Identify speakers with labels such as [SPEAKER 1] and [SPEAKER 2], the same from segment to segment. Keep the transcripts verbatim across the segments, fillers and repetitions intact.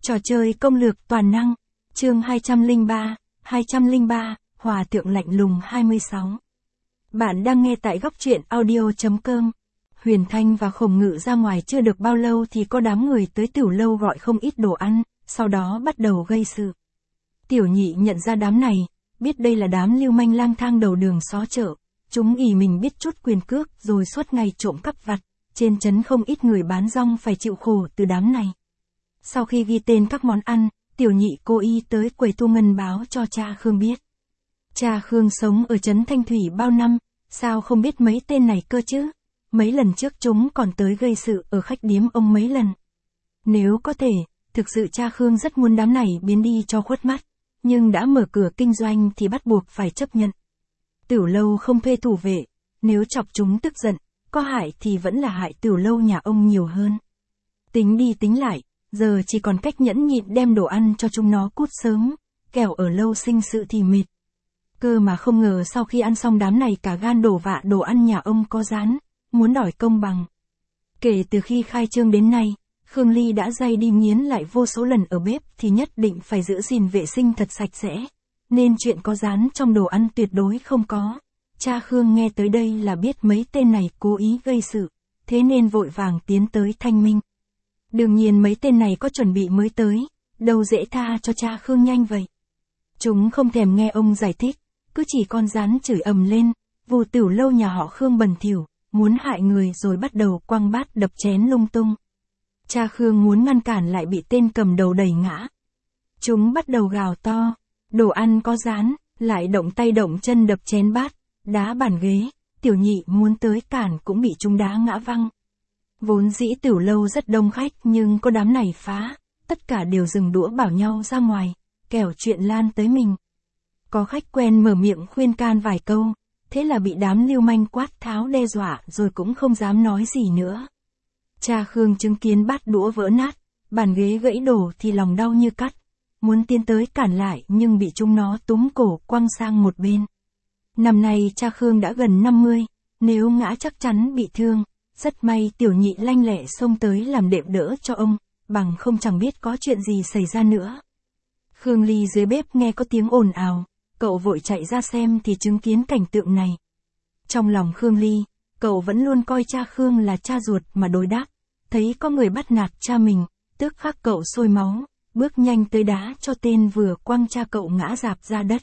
[SPEAKER 1] Trò chơi công lược toàn năng, chương hai trăm lẻ ba, hai trăm lẻ ba, Hòa thượng lạnh lùng hai mươi sáu. Bạn đang nghe tại góc truyện audio.com. Huyền Thanh và Khổng Ngự ra ngoài chưa được bao lâu thì có đám người tới tiểu lâu gọi không ít đồ ăn, sau đó bắt đầu gây sự. Tiểu Nhị nhận ra đám này, biết đây là đám lưu manh lang thang đầu đường xó chợ, chúng ỷ mình biết chút quyền cước rồi suốt ngày trộm cắp vặt, trên trấn không ít người bán rong phải chịu khổ từ đám này. Sau khi ghi tên các món ăn, Tiểu Nhị cố ý tới quầy thu ngân báo cho cha Khương biết. Cha Khương sống ở trấn Thanh Thủy bao năm, sao không biết mấy tên này cơ chứ? Mấy lần trước chúng còn tới gây sự ở khách điếm ông mấy lần. Nếu có thể, thực sự cha Khương rất muốn đám này biến đi cho khuất mắt, nhưng đã mở cửa kinh doanh thì bắt buộc phải chấp nhận. Tiểu lâu không thuê thủ vệ, nếu chọc chúng tức giận, có hại thì vẫn là hại tiểu lâu nhà ông nhiều hơn. Tính đi tính lại, giờ chỉ còn cách nhẫn nhịn đem đồ ăn cho chúng nó cút sớm, kẻo ở lâu sinh sự thì mệt. Cơ mà không ngờ sau khi ăn xong đám này cả gan đổ vạ đồ ăn nhà ông có rán, muốn đòi công bằng. Kể từ khi khai trương đến nay, Khương Ly đã day đi nghiến lại vô số lần ở bếp thì nhất định phải giữ gìn vệ sinh thật sạch sẽ, nên chuyện có rán trong đồ ăn tuyệt đối không có. Cha Khương nghe tới đây là biết mấy tên này cố ý gây sự, thế nên vội vàng tiến tới thanh minh. Đương nhiên mấy tên này có chuẩn bị mới tới, đâu dễ tha cho cha Khương nhanh vậy. Chúng không thèm nghe ông giải thích, cứ chỉ con rán chửi ầm lên, vù tiểu lâu nhà họ Khương bẩn thỉu, muốn hại người rồi bắt đầu quăng bát đập chén lung tung. Cha Khương muốn ngăn cản lại bị tên cầm đầu đẩy ngã. Chúng bắt đầu gào to, đồ ăn có rán, lại động tay động chân đập chén bát, đá bàn ghế, Tiểu Nhị muốn tới cản cũng bị chúng đá ngã văng. Vốn dĩ tiểu lâu rất đông khách nhưng có đám này phá, tất cả đều dừng đũa bảo nhau ra ngoài, kẻo chuyện lan tới mình. Có khách quen mở miệng khuyên can vài câu, thế là bị đám lưu manh quát tháo đe dọa rồi cũng không dám nói gì nữa. Cha Khương chứng kiến bát đũa vỡ nát, bàn ghế gãy đổ thì lòng đau như cắt, muốn tiến tới cản lại nhưng bị chúng nó túm cổ quăng sang một bên. Năm nay cha Khương đã gần năm mươi, nếu ngã chắc chắn bị thương. Rất may Tiểu Nhị lanh lẹ xông tới làm đệm đỡ cho ông, bằng không chẳng biết có chuyện gì xảy ra nữa. Khương Ly dưới bếp nghe có tiếng ồn ào, cậu vội chạy ra xem thì chứng kiến cảnh tượng này. Trong lòng Khương Ly, cậu vẫn luôn coi cha Khương là cha ruột mà đối đáp, thấy có người bắt nạt cha mình, tức khắc cậu sôi máu, bước nhanh tới đá cho tên vừa quăng cha cậu ngã rạp ra đất.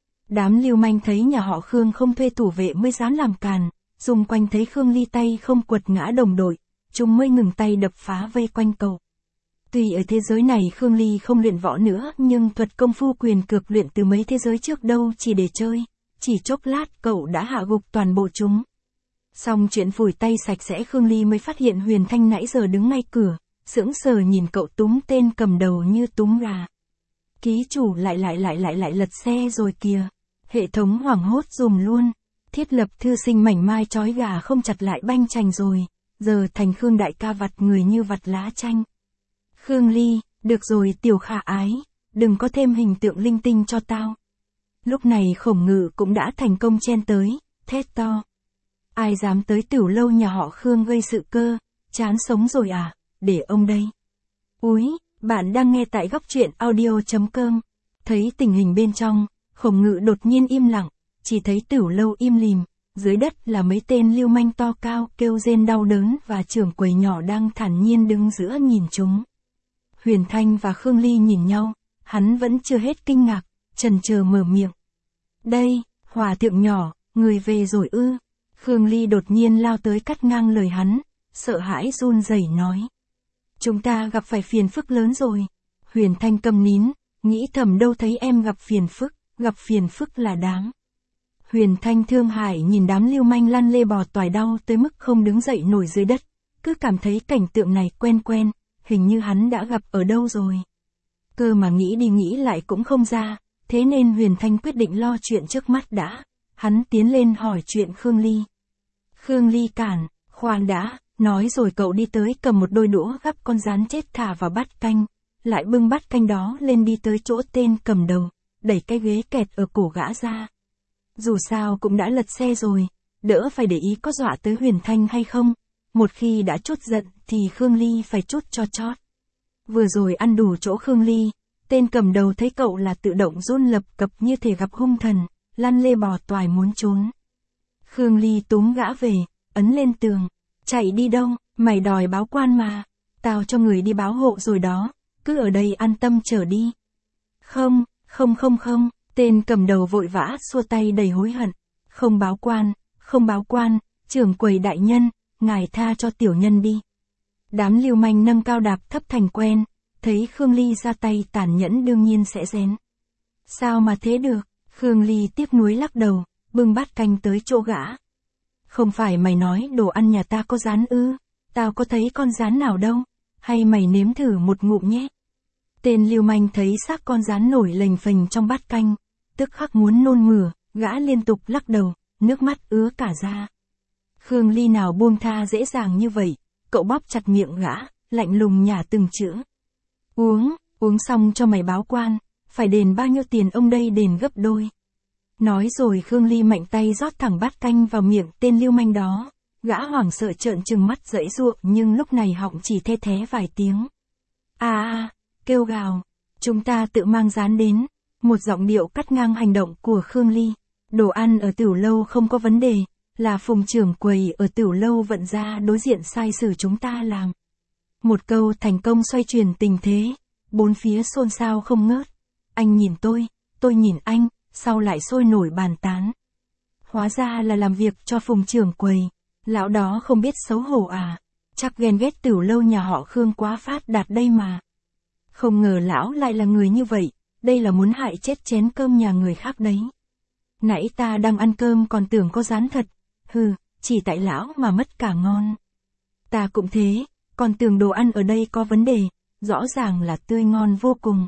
[SPEAKER 1] Đám lưu manh thấy nhà họ Khương không thuê thủ vệ mới dám làm càn. Xung quanh thấy Khương Ly tay không quật ngã đồng đội, chúng mới ngừng tay đập phá vây quanh cậu. Tuy ở thế giới này Khương Ly không luyện võ nữa nhưng thuật công phu quyền cược luyện từ mấy thế giới trước đâu chỉ để chơi, chỉ chốc lát cậu đã hạ gục toàn bộ chúng. Xong chuyện phủi tay sạch sẽ Khương Ly mới phát hiện Huyền Thanh nãy giờ đứng ngay cửa, sững sờ nhìn cậu túm tên cầm đầu như túm gà. Ký chủ lại lại lại lại lại lật xe rồi kìa, hệ thống hoảng hốt dùm luôn. Thiết lập thư sinh mảnh mai trói gà không chặt lại banh chành rồi, giờ thành Khương đại ca vặt người như vặt lá chanh. Khương Ly, được rồi tiểu khả ái, đừng có thêm hình tượng linh tinh cho tao. Lúc này Khổng Ngự cũng đã thành công chen tới, thét to. Ai dám tới tiểu lâu nhà họ Khương gây sự cơ, chán sống rồi à, để ông đây. Úi, bạn đang nghe tại góc truyện audio.com. Thấy tình hình bên trong, Khổng Ngự đột nhiên im lặng. Chỉ thấy tiểu lâu im lìm, dưới đất là mấy tên lưu manh to cao kêu rên đau đớn và trưởng quầy nhỏ đang thản nhiên đứng giữa nhìn chúng. Huyền Thanh và Khương Ly nhìn nhau, hắn vẫn chưa hết kinh ngạc, chần chờ mở miệng. Đây, Hòa thượng nhỏ, người về rồi ư? Khương Ly đột nhiên lao tới cắt ngang lời hắn, sợ hãi run rẩy nói. Chúng ta gặp phải phiền phức lớn rồi. Huyền Thanh câm nín, nghĩ thầm đâu thấy em gặp phiền phức, gặp phiền phức là đáng. Huyền Thanh thương hại nhìn đám lưu manh lăn lê bò toài đau tới mức không đứng dậy nổi dưới đất, cứ cảm thấy cảnh tượng này quen quen, hình như hắn đã gặp ở đâu rồi. Cơ mà nghĩ đi nghĩ lại cũng không ra, thế nên Huyền Thanh quyết định lo chuyện trước mắt đã, hắn tiến lên hỏi chuyện Khương Ly. Khương Ly cản, khoan đã, nói rồi cậu đi tới cầm một đôi đũa gắp con rán chết thả vào bát canh, lại bưng bát canh đó lên đi tới chỗ tên cầm đầu, đẩy cái ghế kẹt ở cổ gã ra. Dù sao cũng đã lật xe rồi, đỡ phải để ý có dọa tới Huyền Thanh hay không, một khi đã chút giận thì Khương Ly phải chút cho chót. Vừa rồi ăn đủ chỗ Khương Ly, tên cầm đầu thấy cậu là tự động run lập cập như thể gặp hung thần, lăn lê bò toài muốn trốn. Khương Ly túm gã về, ấn lên tường. Chạy đi đâu, mày đòi báo quan mà. Tao cho người đi báo hộ rồi đó, cứ ở đây an tâm chờ đi. Không, không không không, tên cầm đầu vội vã xua tay đầy hối hận. Không báo quan, không báo quan, trưởng quầy đại nhân, ngài tha cho tiểu nhân đi. Đám lưu manh nâng cao đạp thấp thành quen, thấy Khương Ly ra tay tàn nhẫn đương nhiên sẽ rén. Sao mà thế được, Khương Ly tiếc nuối lắc đầu, bưng bát canh tới chỗ gã. Không phải mày nói đồ ăn nhà ta có rán ư, tao có thấy con rán nào đâu, hay mày nếm thử một ngụm nhé. Tên lưu manh thấy xác con rán nổi lềnh phềnh trong bát canh, tức khắc muốn nôn mửa, gã liên tục lắc đầu, nước mắt ứa cả ra. Khương Ly nào buông tha dễ dàng như vậy, cậu bóp chặt miệng gã, lạnh lùng nhả từng chữ. Uống, uống xong cho mày báo quan, phải đền bao nhiêu tiền ông đây đền gấp đôi. Nói rồi Khương Ly mạnh tay rót thẳng bát canh vào miệng tên lưu manh đó, gã hoảng sợ trợn trừng mắt giãy giụa nhưng lúc này họng chỉ the thé vài tiếng. À à, kêu gào, chúng ta tự mang rán đến, một giọng điệu cắt ngang hành động của Khương Ly. Đồ ăn ở tiểu lâu không có vấn đề, là Phùng trưởng quầy ở tiểu lâu vận ra đối diện sai sử chúng ta làm. Một câu thành công xoay chuyển tình thế, bốn phía xôn xao không ngớt. Anh nhìn tôi, tôi nhìn anh, sau lại sôi nổi bàn tán. Hóa ra là làm việc cho Phùng trưởng quầy, lão đó không biết xấu hổ à, chắc ghen ghét tiểu lâu nhà họ Khương quá phát đạt đây mà. Không ngờ lão lại là người như vậy, đây là muốn hại chết chén cơm nhà người khác đấy. Nãy ta đang ăn cơm còn tưởng có rán thật, hừ, chỉ tại lão mà mất cả ngon. Ta cũng thế, còn tưởng đồ ăn ở đây có vấn đề, rõ ràng là tươi ngon vô cùng.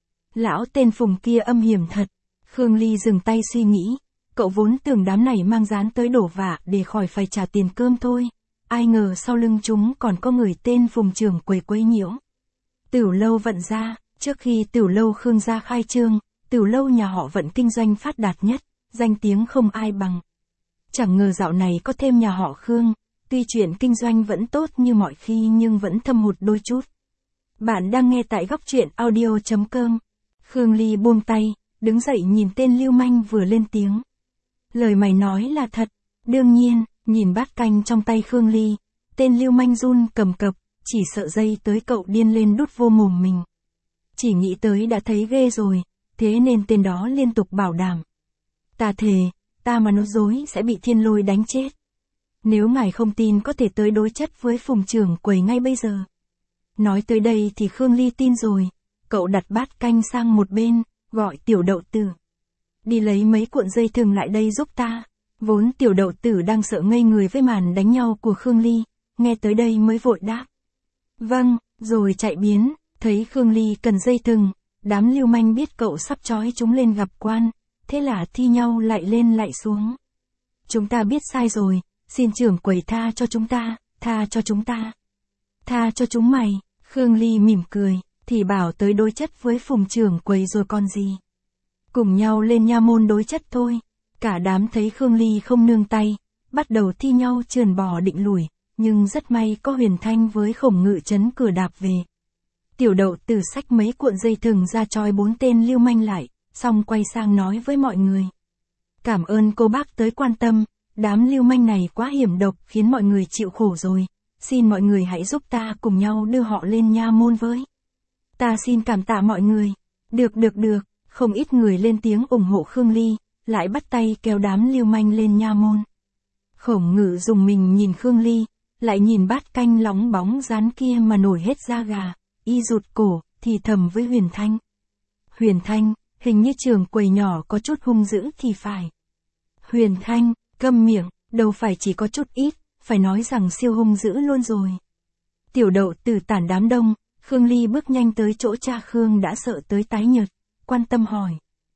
[SPEAKER 1] Lão tên Phùng kia âm hiểm thật. Khương Ly dừng tay suy nghĩ, cậu vốn tưởng đám này mang rán tới đổ vạ để khỏi phải trả tiền cơm thôi, ai ngờ sau lưng chúng còn có người tên Phùng trưởng quầy quấy nhiễu. Tiểu lâu vận ra, trước khi tiểu lâu Khương gia khai trương, tiểu lâu nhà họ vận kinh doanh phát đạt nhất, danh tiếng không ai bằng. Chẳng ngờ dạo này có thêm nhà họ Khương, tuy chuyện kinh doanh vẫn tốt như mọi khi nhưng vẫn thâm hụt đôi chút. Bạn đang nghe tại góc truyện audio chấm com. Khương Ly buông tay, đứng dậy nhìn tên lưu manh vừa lên tiếng. Lời mày nói là thật, đương nhiên, nhìn bát canh trong tay Khương Ly, tên lưu manh run cầm cập, chỉ sợ dây tới cậu điên lên đút vô mồm mình. Chỉ nghĩ tới đã thấy ghê rồi, thế nên tên đó liên tục bảo đảm. Ta thề, ta mà nói dối sẽ bị thiên lôi đánh chết. Nếu ngài không tin có thể tới đối chất với Phùng trưởng quầy ngay bây giờ. Nói tới đây thì Khương Ly tin rồi, cậu đặt bát canh sang một bên, gọi tiểu đậu tử. Đi lấy mấy cuộn dây thừng lại đây giúp ta. Vốn tiểu đậu tử đang sợ ngây người với màn đánh nhau của Khương Ly, nghe tới đây mới vội đáp. Vâng, rồi chạy biến, thấy Khương Ly cần dây thừng, đám lưu manh biết cậu sắp trói chúng lên gặp quan, thế là thi nhau lại lên lại xuống. Chúng ta biết sai rồi, xin trưởng quầy tha cho chúng ta, tha cho chúng ta. Tha cho chúng mày, Khương Ly mỉm cười, thì bảo tới đối chất với Phùng trưởng quầy rồi còn gì. Cùng nhau lên nha môn đối chất thôi. Cả đám thấy Khương Ly không nương tay, bắt đầu thi nhau trườn bò định lùi, nhưng rất may có Huyền Thanh với Khổng Ngự trấn cửa đạp về. Tiểu đậu tử xách mấy cuộn dây thừng ra trói bốn tên lưu manh lại, xong quay sang nói với mọi người. Cảm ơn cô bác tới quan tâm, đám lưu manh này quá hiểm độc khiến mọi người chịu khổ rồi, xin mọi người hãy giúp ta cùng nhau đưa họ lên nha môn với. Ta xin cảm tạ mọi người. Được được được, không ít người lên tiếng ủng hộ Khương Ly, lại bắt tay kéo đám lưu manh lên nha môn. Khổng Ngự dùng mình nhìn Khương Ly, lại nhìn bát canh lóng bóng rán kia mà nổi hết da gà, y rụt cổ, thì thầm với Huyền Thanh. Huyền Thanh, hình như trường quầy nhỏ có chút hung dữ thì phải. Huyền Thanh, câm miệng, đâu phải chỉ có chút ít, phải nói rằng siêu hung dữ luôn rồi. Tiểu đậu tử tản đám đông, Khương Ly bước nhanh tới chỗ cha Khương đã sợ tới tái nhợt, quan tâm hỏi.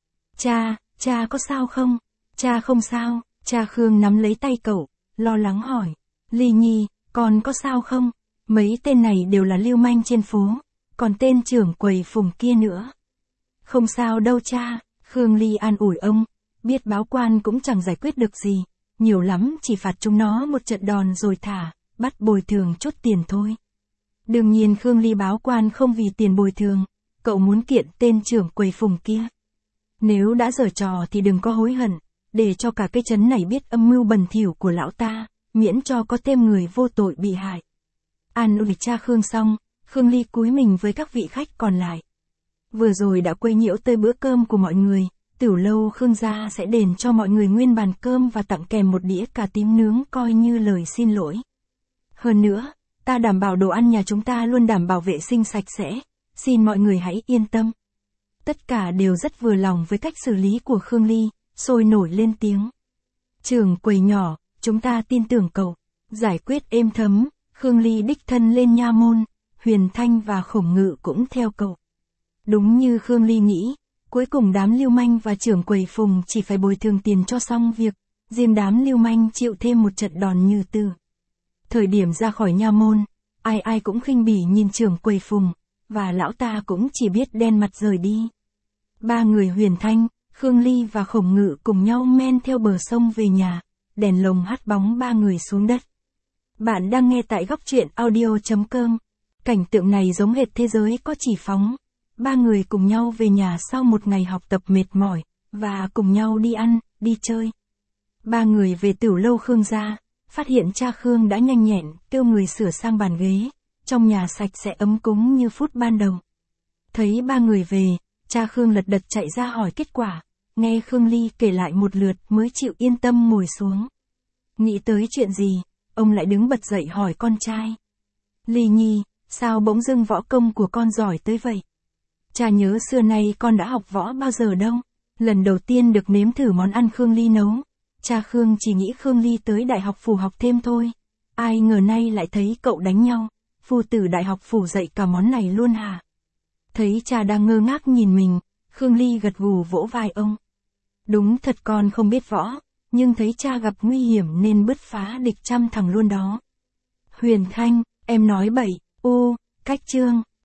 [SPEAKER 1] Cha, cha có sao không? Cha không sao, cha Khương nắm lấy tay cậu, lo lắng hỏi. Ly Nhi, con có sao không? Mấy tên này đều là lưu manh trên phố, còn tên trưởng quầy Phùng kia nữa. Không sao đâu cha, Khương Ly an ủi ông, biết báo quan cũng chẳng giải quyết được gì, nhiều lắm chỉ phạt chúng nó một trận đòn rồi thả, bắt bồi thường chút tiền thôi. Đương nhiên Khương Ly báo quan không vì tiền bồi thường, cậu muốn kiện tên trưởng quầy Phùng kia. Nếu đã giở trò thì đừng có hối hận, để cho cả cái trấn này biết âm mưu bẩn thỉu của lão ta, miễn cho có thêm người vô tội bị hại. An ủi cha Khương xong, Khương Ly cúi mình với các vị khách còn lại. Vừa rồi đã quấy nhiễu tới bữa cơm của mọi người, Tiểu lâu Khương gia sẽ đền cho mọi người nguyên bàn cơm và tặng kèm một đĩa cà tím nướng coi như lời xin lỗi. Hơn nữa, ta đảm bảo đồ ăn nhà chúng ta luôn đảm bảo vệ sinh sạch sẽ, xin mọi người hãy yên tâm. Tất cả đều rất vừa lòng với cách xử lý của Khương Ly, sôi nổi lên tiếng. Trưởng quầy nhỏ, chúng ta tin tưởng cậu. Giải quyết êm thấm, Khương Ly đích thân lên nha môn, Huyền Thanh và Khổng Ngự cũng theo cậu. Đúng như Khương Ly nghĩ, cuối cùng đám lưu manh và trưởng quầy Phùng chỉ phải bồi thường tiền cho xong việc, riêng đám lưu manh chịu thêm một trận đòn như tử. Thời điểm ra khỏi nha môn, ai ai cũng khinh bỉ nhìn trưởng quầy Phùng, và lão ta cũng chỉ biết đen mặt rời đi. Ba người Huyền Thanh, Khương Ly và Khổng Ngự cùng nhau men theo bờ sông về nhà, đèn lồng hắt bóng ba người xuống đất. Bạn đang nghe tại góc truyện audio chấm com. Cảnh tượng này giống hệt thế giới có chỉ phóng. Ba người cùng nhau về nhà sau một ngày học tập mệt mỏi, và cùng nhau đi ăn, đi chơi. Ba người về tiểu lâu Khương gia, phát hiện cha Khương đã nhanh nhẹn, kêu người sửa sang bàn ghế, trong nhà sạch sẽ ấm cúng như phút ban đầu. Thấy ba người về, cha Khương lật đật chạy ra hỏi kết quả, nghe Khương Ly kể lại một lượt mới chịu yên tâm ngồi xuống. Nghĩ tới chuyện gì, ông lại đứng bật dậy hỏi con trai. Ly nhi, sao bỗng dưng võ công của con giỏi tới vậy? Cha nhớ xưa nay con đã học võ bao giờ đâu, lần đầu tiên được nếm thử món ăn Khương Ly nấu. Cha Khương chỉ nghĩ Khương Ly tới đại học phủ học thêm thôi, ai ngờ nay lại thấy cậu đánh nhau, phu tử đại học phủ dạy cả món này luôn hả? Thấy cha đang ngơ ngác nhìn mình, Khương Ly gật gù vỗ vai ông. Đúng thật con không biết võ, nhưng thấy cha gặp nguy hiểm nên bứt phá địch trăm thằng luôn đó. Huyền Thanh, em nói bậy, ô, cách chương.